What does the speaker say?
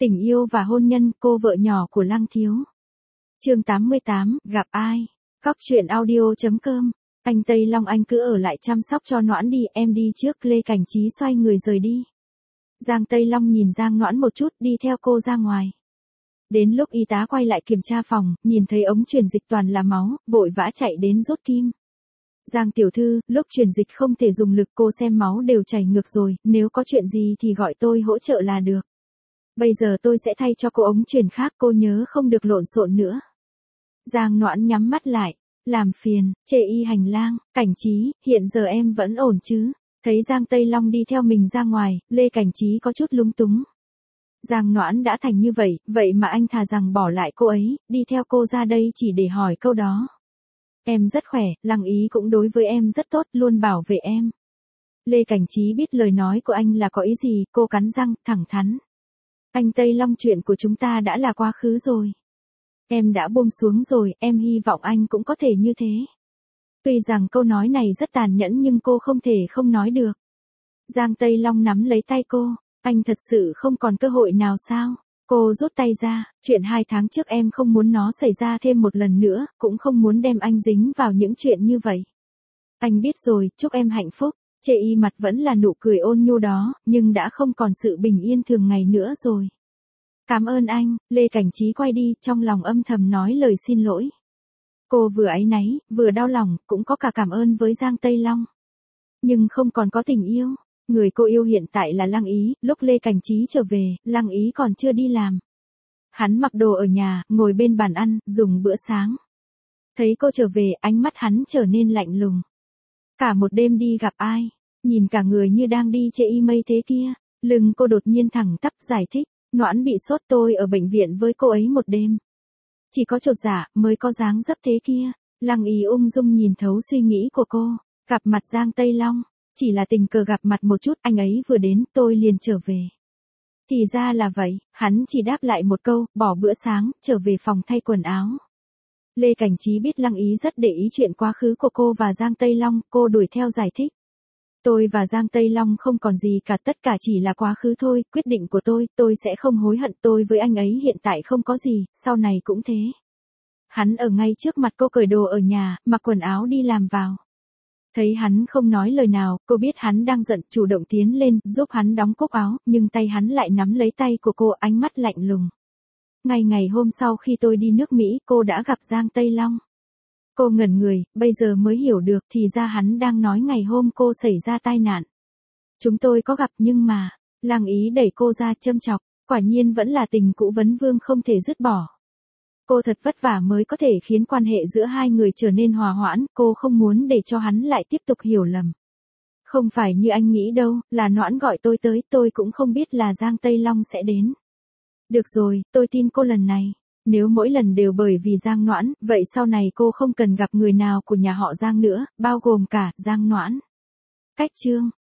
Tình yêu và hôn nhân, cô vợ nhỏ của Lăng Thiếu. Chương 88, gặp ai? Cóc truyện audio.com. Anh Tây Long anh cứ ở lại chăm sóc cho Noãn đi, em đi trước. Lê Cảnh Trí xoay người rời đi. Giang Tây Long nhìn Giang Noãn một chút, đi theo cô ra ngoài. Đến lúc y tá quay lại kiểm tra phòng, nhìn thấy ống truyền dịch toàn là máu, vội vã chạy đến rút kim. Giang tiểu thư, lúc truyền dịch không thể dùng lực, cô xem máu đều chảy ngược rồi, nếu có chuyện gì thì gọi tôi hỗ trợ là được. Bây giờ tôi sẽ thay cho cô ống truyền khác, cô nhớ không được lộn xộn nữa. Giang Noãn nhắm mắt lại, làm phiền, chê y hành lang. Cảnh Trí, hiện giờ em vẫn ổn chứ? Thấy Giang Tây Long đi theo mình ra ngoài, Lê Cảnh Trí có chút lúng túng. Giang Noãn đã thành như vậy, vậy mà anh thà rằng bỏ lại cô ấy, đi theo cô ra đây chỉ để hỏi câu đó. Em rất khỏe, Lăng Ý cũng đối với em rất tốt, luôn bảo vệ em. Lê Cảnh Trí biết lời nói của anh là có ý gì, cô cắn răng, thẳng thắn. Anh Tây Long, chuyện của chúng ta đã là quá khứ rồi. Em đã buông xuống rồi, em hy vọng anh cũng có thể như thế. Tuy rằng câu nói này rất tàn nhẫn nhưng cô không thể không nói được. Giang Tây Long nắm lấy tay cô, anh thật sự không còn cơ hội nào sao? Cô rút tay ra, chuyện 2 tháng trước em không muốn nó xảy ra thêm một lần nữa, cũng không muốn đem anh dính vào những chuyện như vậy. Anh biết rồi, chúc em hạnh phúc. Chê y mặt vẫn là nụ cười ôn nhu đó, nhưng đã không còn sự bình yên thường ngày nữa rồi. Cảm ơn anh. Lê Cảnh Trí quay đi, trong lòng âm thầm nói lời xin lỗi. Cô vừa áy náy, vừa đau lòng, cũng có cả cảm ơn với Giang Tây Long. Nhưng không còn có tình yêu. Người cô yêu hiện tại là Lăng Ý, lúc Lê Cảnh Trí trở về, Lăng Ý còn chưa đi làm. Hắn mặc đồ ở nhà, ngồi bên bàn ăn, dùng bữa sáng. Thấy cô trở về, ánh mắt hắn trở nên lạnh lùng. Cả một đêm đi gặp ai? Nhìn cả người như đang đi chê y mây thế kia. Lưng cô đột nhiên thẳng tắp giải thích. Noãn bị sốt, tôi ở bệnh viện với cô ấy một đêm. Chỉ có chột dạ mới có dáng dấp thế kia. Lăng Ý ung dung nhìn thấu suy nghĩ của cô. Gặp mặt Giang Tây Long. Chỉ là tình cờ gặp mặt một chút, anh ấy vừa đến, tôi liền trở về. Thì ra là vậy, hắn chỉ đáp lại một câu, bỏ bữa sáng, trở về phòng thay quần áo. Lê Cảnh Trí biết Lăng Ý rất để ý chuyện quá khứ của cô và Giang Tây Long, cô đuổi theo giải thích. Tôi và Giang Tây Long không còn gì cả, tất cả chỉ là quá khứ thôi, quyết định của tôi sẽ không hối hận, tôi với anh ấy hiện tại không có gì, sau này cũng thế. Hắn ở ngay trước mặt cô cởi đồ ở nhà, mặc quần áo đi làm vào. Thấy hắn không nói lời nào, cô biết hắn đang giận, chủ động tiến lên, giúp hắn đóng cúc áo, nhưng tay hắn lại nắm lấy tay của cô, ánh mắt lạnh lùng. Ngày hôm sau khi tôi đi nước Mỹ, cô đã gặp Giang Tây Long. Cô ngẩn người, bây giờ mới hiểu được, thì ra hắn đang nói ngày hôm cô xảy ra tai nạn. Chúng tôi có gặp nhưng mà, Lăng Ý đẩy cô ra châm chọc, quả nhiên vẫn là tình cũ vấn vương không thể dứt bỏ. Cô thật vất vả mới có thể khiến quan hệ giữa hai người trở nên hòa hoãn, cô không muốn để cho hắn lại tiếp tục hiểu lầm. Không phải như anh nghĩ đâu, là Noãn gọi tôi tới, tôi cũng không biết là Giang Tây Long sẽ đến. Được rồi, tôi tin cô lần này. Nếu mỗi lần đều bởi vì Giang Noãn, vậy sau này cô không cần gặp người nào của nhà họ Giang nữa, bao gồm cả Giang Noãn. Cách chương